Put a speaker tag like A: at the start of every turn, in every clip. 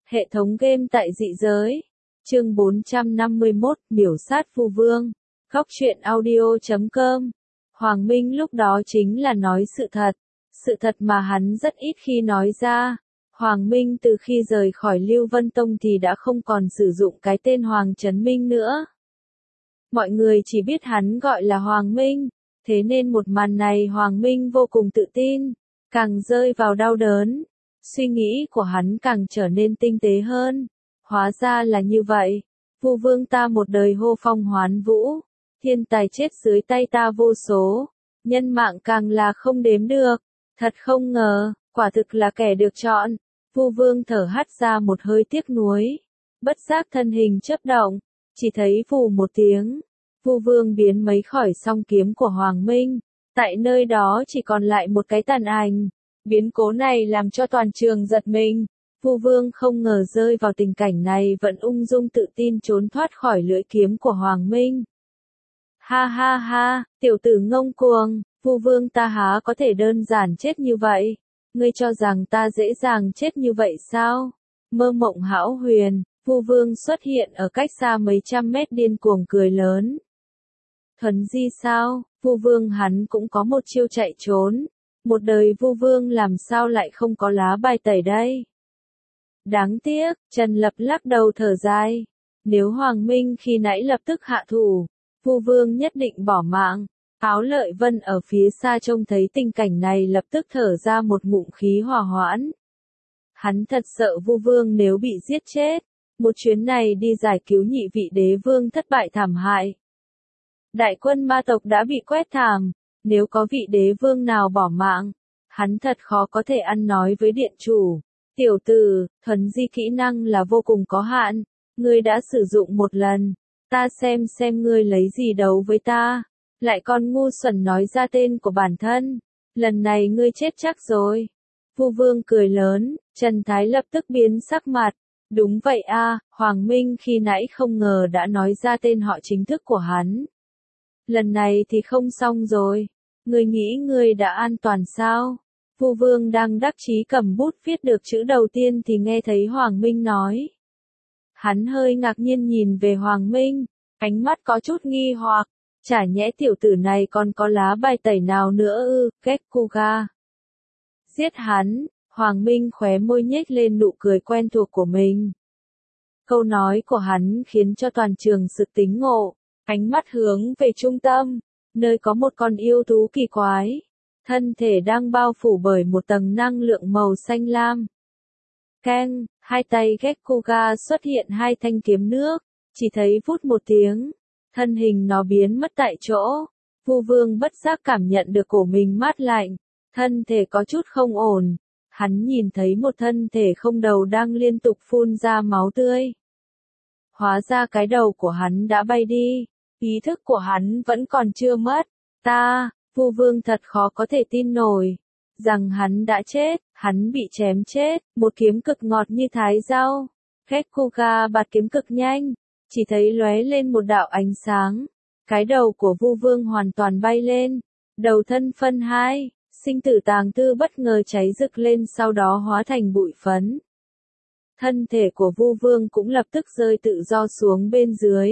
A: Hệ thống game tại dị giới. Chương 451, miểu sát Vu Vương. Góc truyện audio.com. Hoàng Minh lúc đó chính là nói sự thật. Sự thật mà hắn rất ít khi nói ra. Hoàng Minh từ khi rời khỏi Lưu Vân Tông thì đã không còn sử dụng cái tên Hoàng Chấn Minh nữa. Mọi người chỉ biết hắn gọi là Hoàng Minh. Thế nên một màn này Hoàng Minh vô cùng tự tin, càng rơi vào đau đớn. Suy nghĩ của hắn càng trở nên tinh tế hơn. Hóa ra là như vậy. Vu Vương ta một đời hô phong hoán vũ. Thiên tài chết dưới tay ta vô số. Nhân mạng càng là không đếm được. Thật không ngờ, quả thực là kẻ được chọn. Vu Vương thở hắt ra một hơi tiếc nuối. Bất giác thân hình chớp động. Chỉ thấy phù một tiếng. Vu Vương biến mấy khỏi song kiếm của Hoàng Minh. Tại nơi đó chỉ còn lại một cái tàn ảnh. Biến cố này làm cho toàn trường giật mình. Vu Vương không ngờ rơi vào tình cảnh này vẫn ung dung tự tin trốn thoát khỏi lưỡi kiếm của Hoàng Minh. Ha ha ha, tiểu tử ngông cuồng, Vu Vương ta há có thể đơn giản chết như vậy? Ngươi cho rằng ta dễ dàng chết như vậy sao? Mơ mộng hão huyền, Vu Vương xuất hiện ở cách xa mấy trăm mét điên cuồng cười lớn. Thuần di sao? Vu Vương hắn cũng có một chiêu chạy trốn. Một đời Vu Vương làm sao lại không có lá bài tẩy đây? Đáng tiếc, Trần Lập lắc đầu thở dài. Nếu Hoàng Minh khi nãy lập tức hạ thủ, Vu Vương nhất định bỏ mạng. Áo Lợi Vân ở phía xa trông thấy tình cảnh này lập tức thở ra một ngụm khí hòa hoãn. Hắn thật sợ Vu Vương nếu bị giết chết. Một chuyến này đi giải cứu nhị vị đế vương thất bại thảm hại. Đại quân ma tộc đã bị quét thảm. Nếu có vị đế vương nào bỏ mạng, hắn thật khó có thể ăn nói với điện chủ. Tiểu tử, thuần di kỹ năng là vô cùng có hạn. Ngươi đã sử dụng một lần. Ta xem ngươi lấy gì đấu với ta. Lại còn ngu xuẩn nói ra tên của bản thân. Lần này ngươi chết chắc rồi. Vu Vương cười lớn, Trần Thái lập tức biến sắc mặt. Đúng vậy a, Hoàng Minh khi nãy không ngờ đã nói ra tên họ chính thức của hắn. Lần này thì không xong rồi. Ngươi nghĩ ngươi đã an toàn sao? Vu Vương đang đắc chí cầm bút viết được chữ đầu tiên thì nghe thấy Hoàng Minh nói. Hắn hơi ngạc nhiên nhìn về Hoàng Minh, ánh mắt có chút nghi hoặc, chả nhẽ tiểu tử này còn có lá bài tẩy nào nữa ư? Gekkuga. Giết hắn, Hoàng Minh khóe môi nhếch lên nụ cười quen thuộc của mình. Câu nói của hắn khiến cho toàn trường sực tính ngộ, ánh mắt hướng về trung tâm, nơi có một con yêu thú kỳ quái. Thân thể đang bao phủ bởi một tầng năng lượng màu xanh lam. Keng, hai tay Gekkuga xuất hiện hai thanh kiếm nước, chỉ thấy vút một tiếng, thân hình nó biến mất tại chỗ. Vu Vương bất giác cảm nhận được cổ mình mát lạnh, thân thể có chút không ổn. Hắn nhìn thấy một thân thể không đầu đang liên tục phun ra máu tươi. Hóa ra cái đầu của hắn đã bay đi, ý thức của hắn vẫn còn chưa mất. Vu Vương thật khó có thể tin nổi rằng hắn đã chết, hắn bị chém chết, một kiếm cực ngọt như thái rau. Gekkuga bạt kiếm cực nhanh, chỉ thấy lóe lên một đạo ánh sáng, cái đầu của Vu Vương hoàn toàn bay lên, đầu thân phân hai, sinh tử tàng tư bất ngờ cháy rực lên sau đó hóa thành bụi phấn. Thân thể của Vu Vương cũng lập tức rơi tự do xuống bên dưới.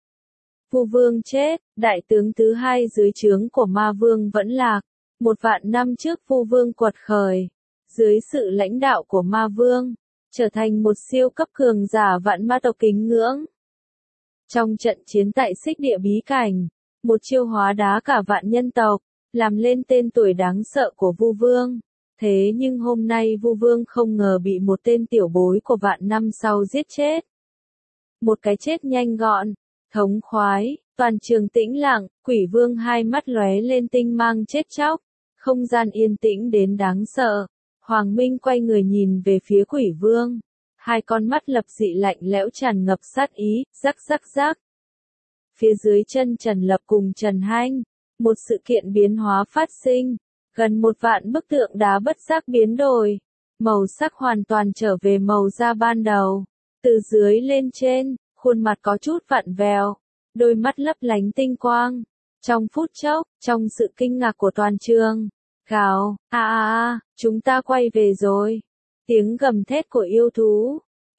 A: Vu Vương chết, đại tướng thứ hai dưới trướng của Ma Vương vẫn lạc. 1.000 năm trước Vu Vương quật khởi, dưới sự lãnh đạo của Ma Vương, trở thành một siêu cấp cường giả vạn ma tộc kính ngưỡng. Trong trận chiến tại Xích Địa bí cảnh, một chiêu hóa đá cả vạn nhân tộc, làm lên tên tuổi đáng sợ của Vu Vương. Thế nhưng hôm nay Vu Vương không ngờ bị một tên tiểu bối của vạn năm sau giết chết. Một cái chết nhanh gọn, thống khoái, toàn trường tĩnh lặng, Quỷ Vương hai mắt lóe lên tinh mang chết chóc, không gian yên tĩnh đến đáng sợ. Hoàng Minh quay người nhìn về phía Quỷ Vương, hai con mắt lập dị lạnh lẽo tràn ngập sát ý, rắc rắc rắc. Phía dưới chân Trần Lập cùng Trần Hanh, một sự kiện biến hóa phát sinh, gần 1.000 bức tượng đá bất giác biến đổi, màu sắc hoàn toàn trở về màu da ban đầu, từ dưới lên trên. Khuôn mặt có chút vặn vẹo, đôi mắt lấp lánh tinh quang. Trong phút chốc, trong sự kinh ngạc của toàn trường, gào, chúng ta quay về rồi. Tiếng gầm thét của yêu thú,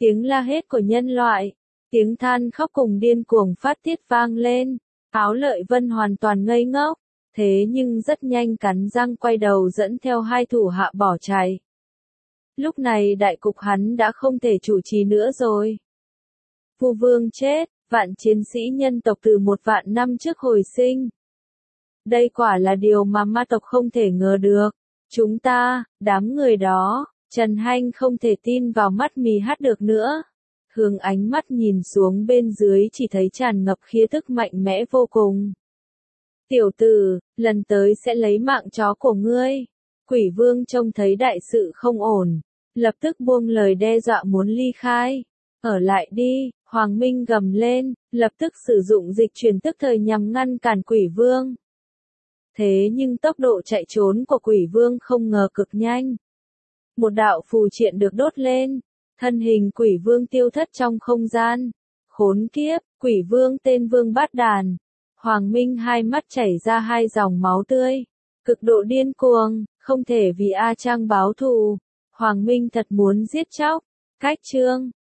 A: tiếng la hét của nhân loại, tiếng than khóc cùng điên cuồng phát tiết vang lên. Áo Lợi Vân hoàn toàn ngây ngốc, thế nhưng rất nhanh cắn răng quay đầu dẫn theo hai thủ hạ bỏ chạy. Lúc này đại cục hắn đã không thể chủ trì nữa rồi. Phu vương chết, vạn chiến sĩ nhân tộc từ 1.000 năm trước hồi sinh. Đây quả là điều mà ma tộc không thể ngờ được. Chúng ta, đám người đó, Trần Hanh không thể tin vào mắt mì hát được nữa. Hướng ánh mắt nhìn xuống bên dưới chỉ thấy tràn ngập khí tức mạnh mẽ vô cùng. Tiểu tử, lần tới sẽ lấy mạng chó của ngươi. Quỷ vương trông thấy đại sự không ổn, lập tức buông lời đe dọa muốn ly khai. Ở lại đi, Hoàng Minh gầm lên, lập tức sử dụng dịch chuyển tức thời nhằm ngăn cản quỷ vương. Thế nhưng tốc độ chạy trốn của quỷ vương không ngờ cực nhanh. Một đạo phù triện được đốt lên, thân hình quỷ vương tiêu thất trong không gian. Khốn kiếp, quỷ vương tên Vương Bát Đàn. Hoàng Minh hai mắt chảy ra hai dòng máu tươi. Cực độ điên cuồng, không thể vì A Trang báo thù. Hoàng Minh thật muốn giết chóc. Cách chương